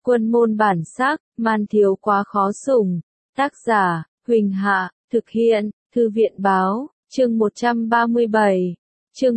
Quân môn bản sắc, man thiếu quá khó sủng. Tác giả, Huỳnh Hạ, thực hiện, Thư viện báo, chương 137. Chương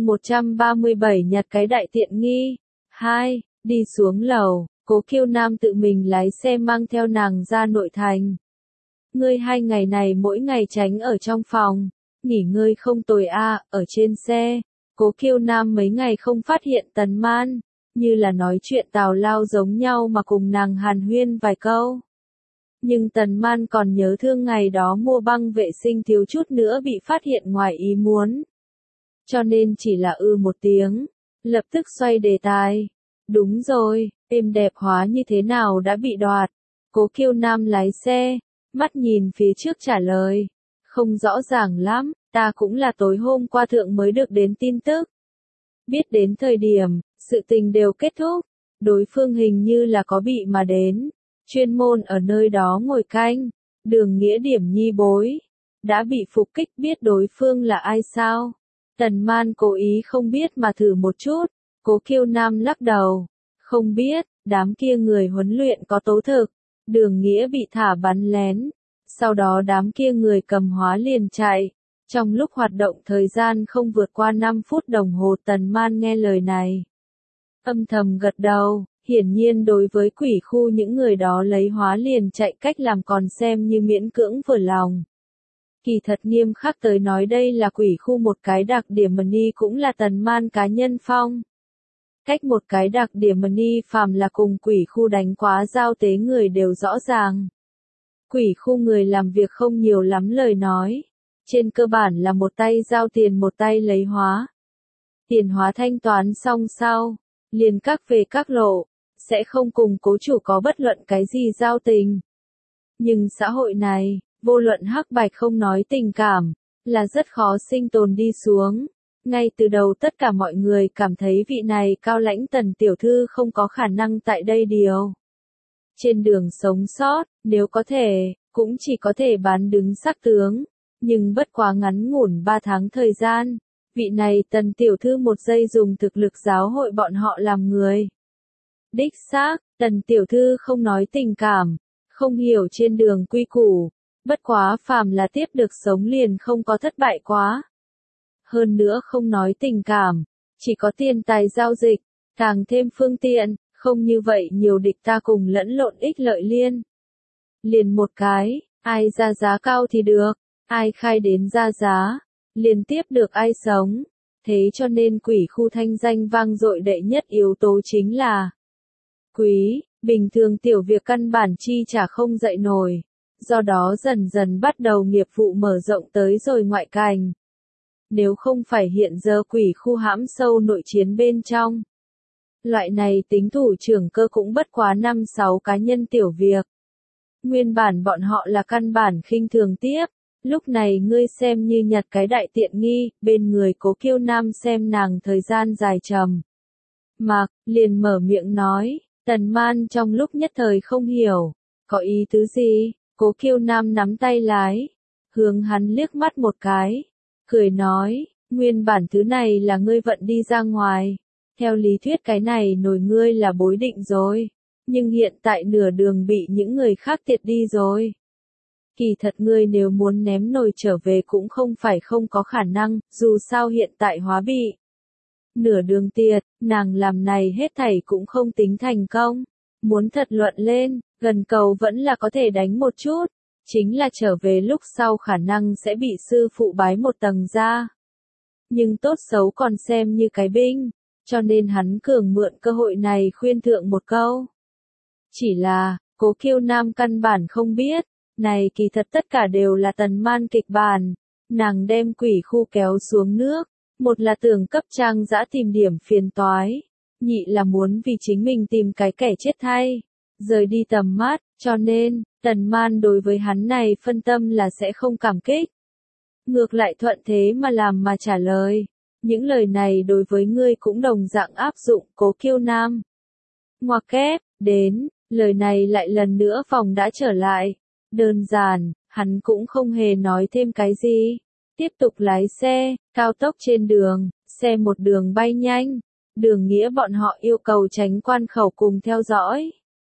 137 nhặt cái đại tiện nghi. 2. Đi xuống lầu, Cố Kiêu Nam tự mình lái xe mang theo nàng ra nội thành. Ngươi 2 ngày này mỗi ngày tránh ở trong phòng, nghỉ ngơi không tồi a. Ở trên xe, Cố Kiêu Nam mấy ngày không phát hiện Tần Man, như là nói chuyện tào lao giống nhau mà cùng nàng hàn huyên vài câu. Nhưng Tần Man còn nhớ thương ngày đó mua băng vệ sinh thiếu chút nữa bị phát hiện ngoài ý muốn. Cho nên chỉ là một tiếng, lập tức xoay đề tài. Đúng rồi, êm đẹp hóa như thế nào đã bị đoạt. Cố Kiêu Nam lái xe, mắt nhìn phía trước trả lời. Không rõ ràng lắm, ta cũng là tối hôm qua thượng mới được đến tin tức. Biết đến thời điểm, sự tình đều kết thúc, đối phương hình như là có bị mà đến, chuyên môn ở nơi đó ngồi canh, Đường Nghĩa điểm nhi bối, đã bị phục kích. Biết đối phương là ai sao? Tần Man cố ý không biết mà thử một chút. Cố Kiêu Nam lắc đầu, không biết. Đám kia người huấn luyện có tố thực, Đường Nghĩa bị thả bắn lén, sau đó đám kia người cầm hóa liền chạy. Trong lúc hoạt động thời gian không vượt qua 5 phút đồng hồ. Tần Man nghe lời này, âm thầm gật đầu, hiển nhiên đối với quỷ khu những người đó lấy hóa liền chạy cách làm còn xem như miễn cưỡng vừa lòng. Kỳ thật nghiêm khắc tới nói đây là quỷ khu một cái đặc điểm Mani cũng là Tần Man cá nhân phong. Cách một cái đặc điểm Mani phàm là cùng quỷ khu đánh quá giao tế người đều rõ ràng. Quỷ khu người làm việc không nhiều lắm lời nói. Trên cơ bản là một tay giao tiền một tay lấy hóa. Tiền hóa thanh toán xong sau, liền các về các lộ, sẽ không cùng cố chủ có bất luận cái gì giao tình. Nhưng xã hội này, vô luận hắc bạch không nói tình cảm, là rất khó sinh tồn đi xuống. Ngay từ đầu tất cả mọi người cảm thấy vị này cao lãnh Tần tiểu thư không có khả năng tại đây điều. Trên đường sống sót, nếu có thể, cũng chỉ có thể bán đứng sắc tướng. Nhưng bất quá ngắn ngủn 3 tháng thời gian, vị này Tần tiểu thư một giây dùng thực lực giáo hội bọn họ làm người. Đích xác, Tần tiểu thư không nói tình cảm, không hiểu trên đường quy củ, bất quá phàm là tiếp được sống liền không có thất bại quá. Hơn nữa không nói tình cảm, chỉ có tiền tài giao dịch, càng thêm phương tiện, không như vậy nhiều địch ta cùng lẫn lộn ích lợi liên. Liền một cái, ai ra giá cao thì được, ai khai đến ra giá, liền tiếp được ai sống. Thế cho nên quỷ khu thanh danh vang dội đệ nhất yếu tố chính là quý, bình thường tiểu việc căn bản chi trả không dậy nổi, do đó dần dần bắt đầu nghiệp vụ mở rộng tới rồi ngoại cảnh. Nếu không phải hiện giờ quỷ khu hãm sâu nội chiến bên trong, loại này tính thủ trưởng cơ cũng bất quá 5-6 cá nhân tiểu việc. Nguyên bản bọn họ là căn bản khinh thường tiếp, lúc này ngươi xem như nhặt cái đại tiện nghi. Bên người Cố Kiêu Nam xem nàng thời gian dài trầm mặc, liền mở miệng nói. Tần Man trong lúc nhất thời không hiểu, có ý tứ gì. Cố Kiêu Nam nắm tay lái, hướng hắn liếc mắt một cái, cười nói, nguyên bản thứ này là ngươi vận đi ra ngoài, theo lý thuyết cái này nổi ngươi là bối định rồi, nhưng hiện tại nửa đường bị những người khác tiệt đi rồi. Kỳ thật ngươi nếu muốn ném nồi trở về cũng không phải không có khả năng, dù sao hiện tại hóa bị nửa đường tiệt, nàng làm này hết thảy cũng không tính thành công. Muốn thật luận lên, gần cầu vẫn là có thể đánh một chút, chính là trở về lúc sau khả năng sẽ bị sư phụ bái một tầng ra. Nhưng tốt xấu còn xem như cái binh, cho nên hắn cường mượn cơ hội này khuyên thượng một câu. Chỉ là, Cố Kiêu Nam căn bản không biết, này kỳ thật tất cả đều là Tần Man kịch bản. Nàng đem quỷ khu kéo xuống nước, một là tưởng cấp Trang Dã tìm điểm phiền toái, nhị là muốn vì chính mình tìm cái kẻ chết thay, rời đi tầm mắt, cho nên, Tần Man đối với hắn này phân tâm là sẽ không cảm kích. Ngược lại thuận thế mà làm mà trả lời, những lời này đối với ngươi cũng đồng dạng áp dụng. Cố Kiêu Nam ngoặc kép, đến, lời này lại lần nữa vòng đã trở lại, đơn giản, hắn cũng không hề nói thêm cái gì, tiếp tục lái xe, cao tốc trên đường, xe một đường bay nhanh, Đường Nghĩa bọn họ yêu cầu tránh quan khẩu cùng theo dõi.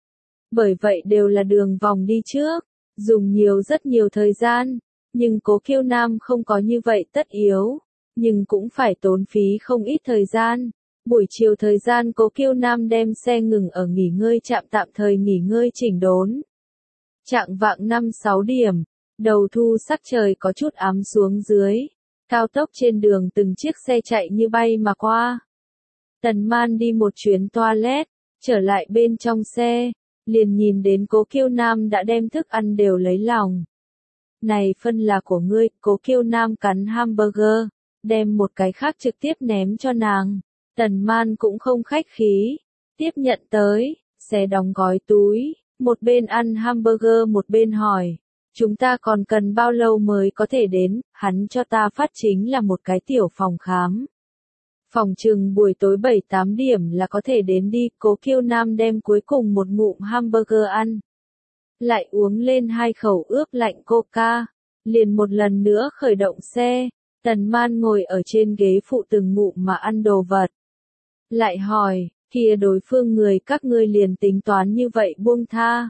bởi vậy đều là đường vòng đi trước, dùng rất nhiều thời gian, nhưng Cố Kiêu Nam không có như vậy tất yếu, nhưng cũng phải tốn phí không ít thời gian. Buổi chiều thời gian Cố Kiêu Nam đem xe ngừng ở nghỉ ngơi trạm tạm thời nghỉ ngơi chỉnh đốn. Chạng vạng 5-6 điểm, đầu thu sắc trời có chút ám xuống dưới, cao tốc trên đường từng chiếc xe chạy như bay mà qua. Tần Man đi một chuyến toilet, trở lại bên trong xe, liền nhìn đến Cố Kiêu Nam đã đem thức ăn đều lấy lòng. Này phân là của ngươi, Cố Kiêu Nam cắn hamburger, đem một cái khác trực tiếp ném cho nàng. Tần Man cũng không khách khí, tiếp nhận tới, xé đóng gói túi, một bên ăn hamburger một bên hỏi, chúng ta còn cần bao lâu mới có thể đến, hắn cho ta phát chính là một cái tiểu phòng khám. Phòng chừng buổi tối 7-8 điểm là có thể đến đi, Cố Kiêu Nam đem cuối cùng một ngụm hamburger ăn. Lại uống lên 2 khẩu ướp lạnh coca, liền một lần nữa khởi động xe, Tần Man ngồi ở trên ghế phụ từng ngụm mà ăn đồ vật. Lại hỏi, kia đối phương người các ngươi liền tính toán như vậy buông tha.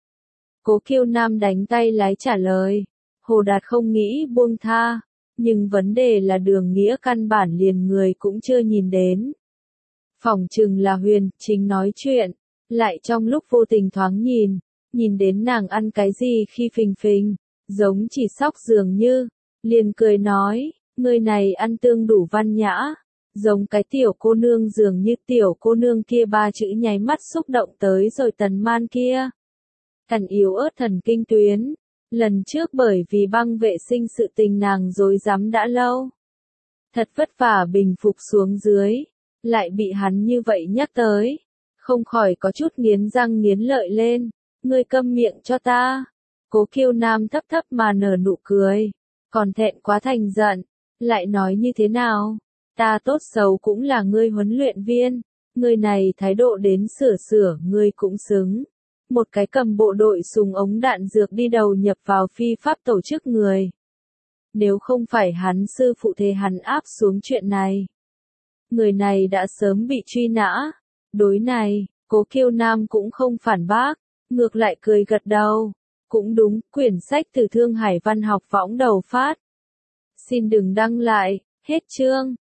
Cố Kiêu Nam đánh tay lái trả lời, Hồ Đạt không nghĩ buông tha, nhưng vấn đề là Đường Nghĩa căn bản liền người cũng chưa nhìn đến. Phỏng chừng là Huyền Chính nói chuyện, lại trong lúc vô tình thoáng nhìn đến nàng ăn cái gì khi phình phình, giống chỉ sóc dường như, liền cười nói, người này ăn tương đủ văn nhã, giống cái tiểu cô nương dường như tiểu cô nương kia 3 chữ nháy mắt xúc động tới rồi Tần Man kia. Cẩn yếu ớt thần kinh tuyến, lần trước bởi vì băng vệ sinh sự tình nàng rối rắm đã lâu. Thật vất vả bình phục xuống dưới, lại bị hắn như vậy nhắc tới, không khỏi có chút nghiến răng nghiến lợi lên, ngươi câm miệng cho ta. Cố Kiêu Nam thấp thấp mà nở nụ cười, còn thẹn quá thành giận, lại nói như thế nào, ta tốt xấu cũng là ngươi huấn luyện viên, ngươi này thái độ đến sửa ngươi cũng xứng. Một cái cầm bộ đội súng ống đạn dược đi đầu nhập vào phi pháp tổ chức người. Nếu không phải hắn sư phụ thế hắn áp xuống chuyện này, người này đã sớm bị truy nã. Đối này, Cố Kiêu Nam cũng không phản bác, ngược lại cười gật đầu. Cũng đúng, quyển sách từ Thương Hải Văn học võng đầu phát. Xin đừng đăng lại, hết chương.